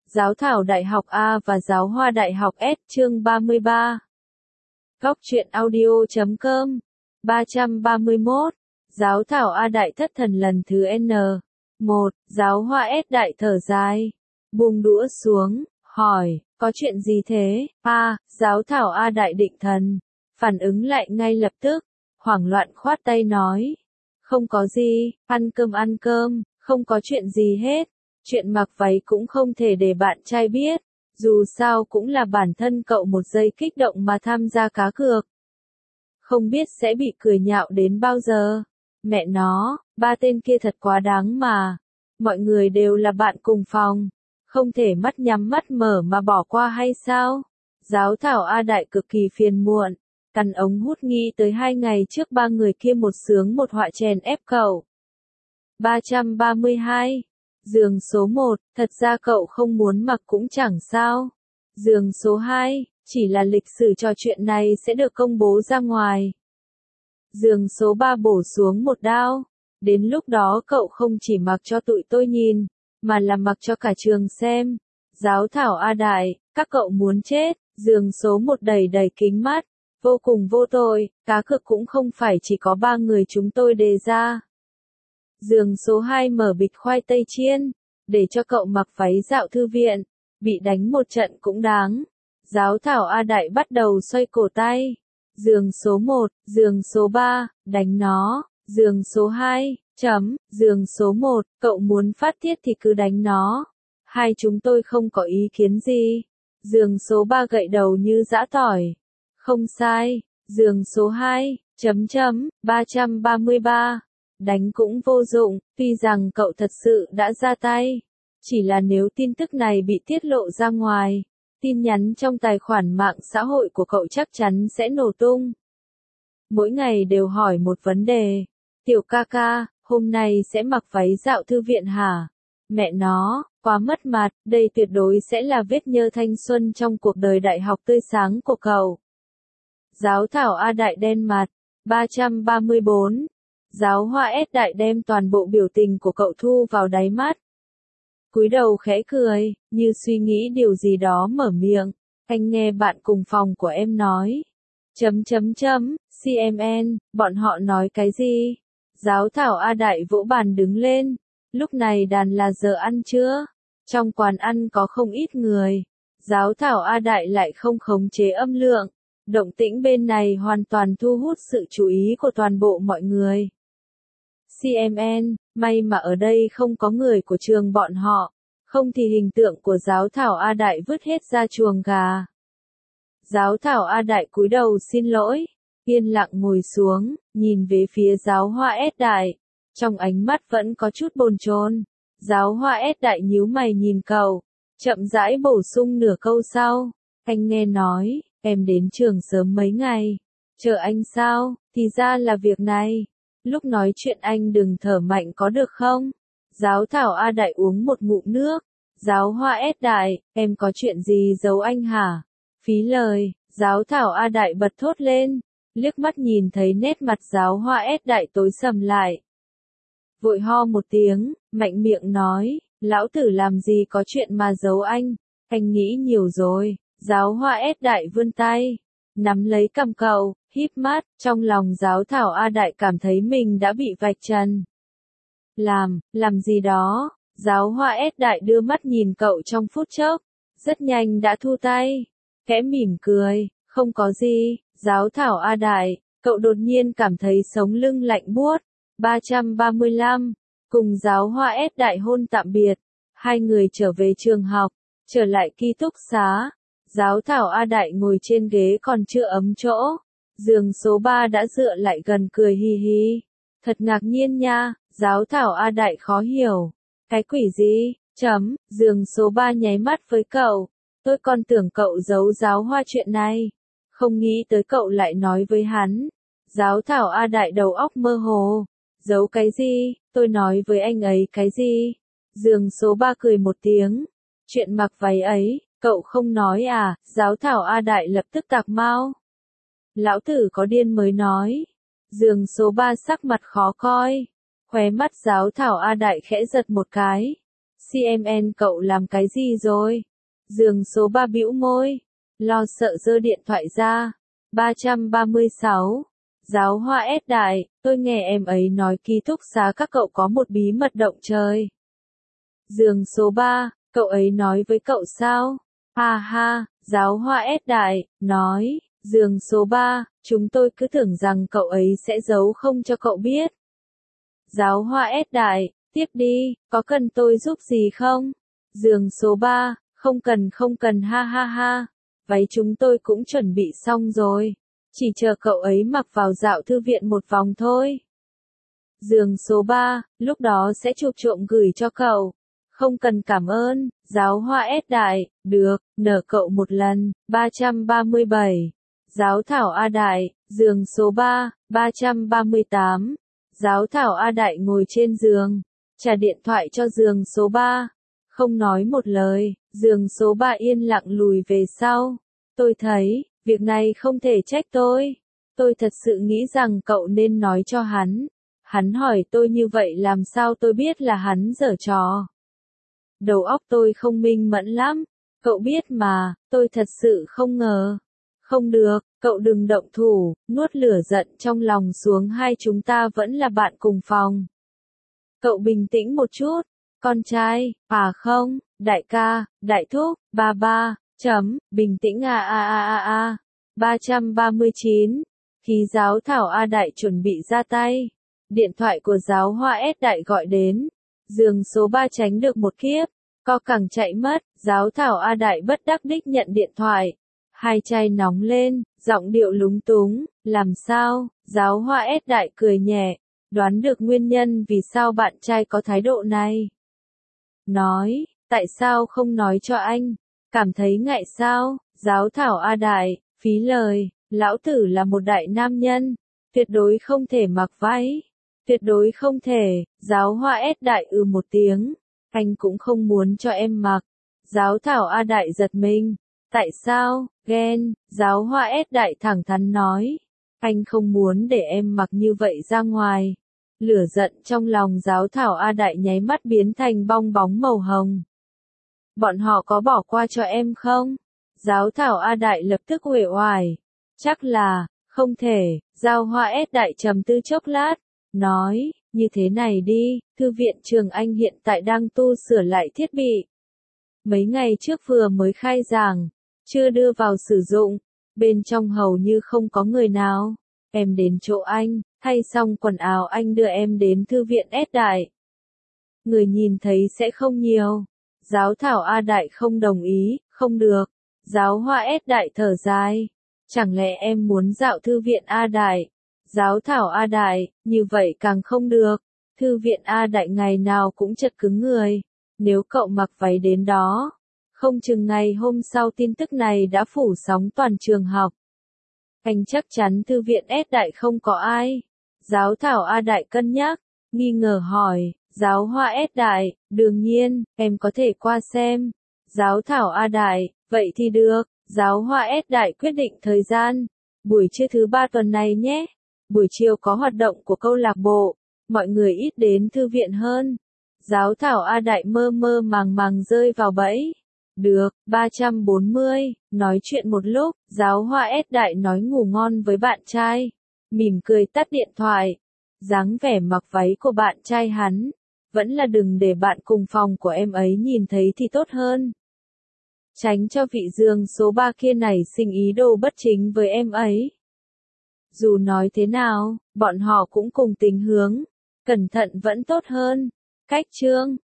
Giáo thảo Đại học A và Giáo hoa Đại học S chương 33. Góc truyện audio.com 331. Giáo thảo A Đại thất thần lần thứ N. 1. Giáo hoa S Đại thở dài. Buông đũa xuống, hỏi, có chuyện gì thế? Giáo thảo A Đại định thần. Phản ứng lại ngay lập tức. Hoảng loạn khoát tay nói. Không có gì, ăn cơm, không có chuyện gì hết. Chuyện mặc váy cũng không thể để bạn trai biết. Dù sao cũng là bản thân cậu một giây kích động mà tham gia cá cược. Không biết sẽ bị cười nhạo đến bao giờ. Mẹ nó, ba tên kia thật quá đáng mà. Mọi người đều là bạn cùng phòng. Không thể mắt nhắm mắt mở mà bỏ qua hay sao? Giáo thảo A Đại cực kỳ phiền muộn. Căn ống hút nghĩ tới 2 ngày trước ba người kia một sướng một họa chèn ép cậu. 332. Giường số 1, thật ra cậu không muốn mặc cũng chẳng sao. Giường số 2, chỉ là lịch sử trò chuyện này sẽ được công bố ra ngoài. Giường số 3 bổ xuống một đao. Đến lúc đó cậu không chỉ mặc cho tụi tôi nhìn, mà là mặc cho cả trường xem. Giáo thảo A Đại, các cậu muốn chết. Giường số 1 đầy đầy kính mắt. Vô cùng vô tội, cá cược cũng không phải chỉ có 3 người chúng tôi đề ra. Giường số 2 mở bịch khoai tây chiên, để cho cậu mặc váy dạo thư viện, bị đánh một trận cũng đáng. Giáo thảo A Đại bắt đầu xoay cổ tay. Giường số 1, giường số 3, đánh nó. Giường số 2, giường số 1, cậu muốn phát tiết thì cứ đánh nó. Hai chúng tôi không có ý kiến gì. Giường số 3 gậy đầu như giã tỏi. Không sai. Giường số 2, 333. Đánh cũng vô dụng, tuy rằng cậu thật sự đã ra tay. Chỉ là nếu tin tức này bị tiết lộ ra ngoài, tin nhắn trong tài khoản mạng xã hội của cậu chắc chắn sẽ nổ tung. Mỗi ngày đều hỏi một vấn đề. Tiểu ca ca, hôm nay sẽ mặc váy dạo thư viện hả? Mẹ nó, quá mất mặt, đây tuyệt đối sẽ là vết nhơ thanh xuân trong cuộc đời đại học tươi sáng của cậu. Giáo thảo A Đại đen mặt. 334. Giáo hoa S Đại đem toàn bộ biểu tình của cậu thu vào đáy mắt. Cúi đầu khẽ cười, như suy nghĩ điều gì đó mở miệng. Anh nghe bạn cùng phòng của em nói. CMN, bọn họ nói cái gì? Giáo thảo A Đại vỗ bàn đứng lên. Lúc này đàn là giờ ăn trưa. Trong quán ăn có không ít người. Giáo thảo A Đại lại không khống chế âm lượng. Động tĩnh bên này hoàn toàn thu hút sự chú ý của toàn bộ mọi người. CMN, may mà ở đây không có người của trường bọn họ, không thì hình tượng của giáo thảo A Đại vứt hết ra chuồng gà. Giáo thảo A Đại cúi đầu xin lỗi, yên lặng ngồi xuống, nhìn về phía giáo hoa S Đại, trong ánh mắt vẫn có chút bồn chồn. Giáo hoa S Đại nhíu mày nhìn cậu, chậm rãi bổ sung nửa câu sau, anh nghe nói, em đến trường sớm mấy ngày, chờ anh sao, thì ra là việc này. Lúc nói chuyện anh đừng thở mạnh có được không? Giáo thảo A Đại uống một ngụm nước. Giáo hoa S Đại, em có chuyện gì giấu anh hả? Phí lời, giáo thảo A Đại bật thốt lên. Liếc mắt nhìn thấy nét mặt giáo hoa S Đại tối sầm lại. Vội ho một tiếng, mạnh miệng nói, lão tử làm gì có chuyện mà giấu anh nghĩ nhiều rồi. Giáo hoa S Đại vươn tay, nắm lấy cằm cậu, híp mắt, trong lòng giáo thảo A Đại cảm thấy mình đã bị vạch trần. Làm gì đó? Giáo hoa S Đại đưa mắt nhìn cậu trong phút chốc, rất nhanh đã thu tay, khẽ mỉm cười, không có gì. Giáo thảo A Đại, cậu đột nhiên cảm thấy sống lưng lạnh buốt. 335. Cùng giáo hoa S Đại hôn tạm biệt, hai người trở về trường học, trở lại ký túc xá. Giáo thảo A Đại ngồi trên ghế còn chưa ấm chỗ. Giường số 3 đã dựa lại gần cười hì hì. Thật ngạc nhiên nha, giáo thảo A Đại khó hiểu. Cái quỷ gì? Giường số 3 nháy mắt với cậu. Tôi còn tưởng cậu giấu giáo hoa chuyện này. Không nghĩ tới cậu lại nói với hắn. Giáo thảo A Đại đầu óc mơ hồ. Giấu cái gì? Tôi nói với anh ấy cái gì? Giường số 3 cười một tiếng. Chuyện mặc váy ấy, cậu không nói à? Giáo thảo A Đại lập tức tạc mau. Lão tử có điên mới nói. Giường số 3 sắc mặt khó coi. Khóe mắt giáo thảo A Đại khẽ giật một cái. CMN cậu làm cái gì rồi? Giường số 3 bĩu môi, lo sợ giơ điện thoại ra. 336. Giáo hoa S đại, tôi nghe em ấy nói ký túc xá các cậu có một bí mật động trời. Giường số 3, cậu ấy nói với cậu sao? Ha ha, giáo hoa S đại, nói, giường số 3, chúng tôi cứ tưởng rằng cậu ấy sẽ giấu không cho cậu biết. Giáo hoa S đại, tiếp đi, có cần tôi giúp gì không? Giường số 3, không cần ha ha ha, váy chúng tôi cũng chuẩn bị xong rồi, chỉ chờ cậu ấy mặc vào dạo thư viện một vòng thôi. Giường số 3, lúc đó sẽ chụp trộm gửi cho cậu. Không cần cảm ơn, giáo hoa S đại, được, nở cậu một lần. 337. Giáo thảo A đại, giường số 3, 338. Giáo thảo A đại ngồi trên giường, trả điện thoại cho giường số 3. Không nói một lời, giường số 3 yên lặng lùi về sau. Tôi thấy, việc này không thể trách tôi. Tôi thật sự nghĩ rằng cậu nên nói cho hắn. Hắn hỏi tôi như vậy làm sao tôi biết là hắn giở trò. Đầu óc tôi không minh mẫn lắm. Cậu biết mà, tôi thật sự không ngờ. Không được, cậu đừng động thủ, nuốt lửa giận trong lòng xuống, hai chúng ta vẫn là bạn cùng phòng. Cậu bình tĩnh một chút. Con trai, à không, đại ca, đại thúc, ba ba, bình tĩnh a a a a a. 339. Khi giáo thảo A đại chuẩn bị ra tay, điện thoại của giáo hoa S đại gọi đến. Giường số 3 tránh được một kiếp, co cẳng chạy mất, giáo thảo A đại bất đắc đích nhận điện thoại. Hai chai nóng lên, giọng điệu lúng túng, làm sao? Giáo hoa S đại cười nhẹ, đoán được nguyên nhân vì sao bạn trai có thái độ này. Nói, tại sao không nói cho anh? Cảm thấy ngại sao? Giáo thảo A đại, phí lời, lão tử là một đại nam nhân, tuyệt đối không thể mặc váy. Tuyệt đối không thể, giáo hoa S đại một tiếng, anh cũng không muốn cho em mặc. Giáo thảo A đại giật mình, tại sao, ghen, giáo hoa S đại thẳng thắn nói, anh không muốn để em mặc như vậy ra ngoài. Lửa giận trong lòng giáo thảo A đại nháy mắt biến thành bong bóng màu hồng. Bọn họ có bỏ qua cho em không? Giáo thảo A đại lập tức uể oải. Chắc là, không thể, giáo hoa S đại trầm tư chốc lát, nói, như thế này đi, thư viện trường Anh hiện tại đang tu sửa lại thiết bị. Mấy ngày trước vừa mới khai giảng, chưa đưa vào sử dụng, bên trong hầu như không có người nào. Em đến chỗ anh, thay xong quần áo anh đưa em đến thư viện S đại. Người nhìn thấy sẽ không nhiều. Giáo thảo A đại không đồng ý, không được. Giáo hoa S đại thở dài. Chẳng lẽ em muốn dạo thư viện A đại? Giáo thảo A đại, như vậy càng không được. Thư viện A đại ngày nào cũng chật cứng người. Nếu cậu mặc váy đến đó, không chừng ngày hôm sau tin tức này đã phủ sóng toàn trường học. Anh chắc chắn thư viện S đại không có ai. Giáo thảo A đại cân nhắc, nghi ngờ hỏi, giáo hoa S đại, đương nhiên, em có thể qua xem. Giáo thảo A đại, vậy thì được, giáo hoa S đại quyết định thời gian. Buổi trưa thứ 3 tuần này nhé. Buổi chiều có hoạt động của câu lạc bộ, mọi người ít đến thư viện hơn. Giáo thảo A đại mơ mơ màng màng rơi vào bẫy. Được, 340, nói chuyện một lúc, giáo hoa S đại nói ngủ ngon với bạn trai. Mỉm cười tắt điện thoại. Dáng vẻ mặc váy của bạn trai hắn, vẫn là đừng để bạn cùng phòng của em ấy nhìn thấy thì tốt hơn. Tránh cho vị giường số 3 kia nảy sinh ý đồ bất chính với em ấy. Dù nói thế nào, bọn họ cũng cùng tính hướng, cẩn thận vẫn tốt hơn. Cách chương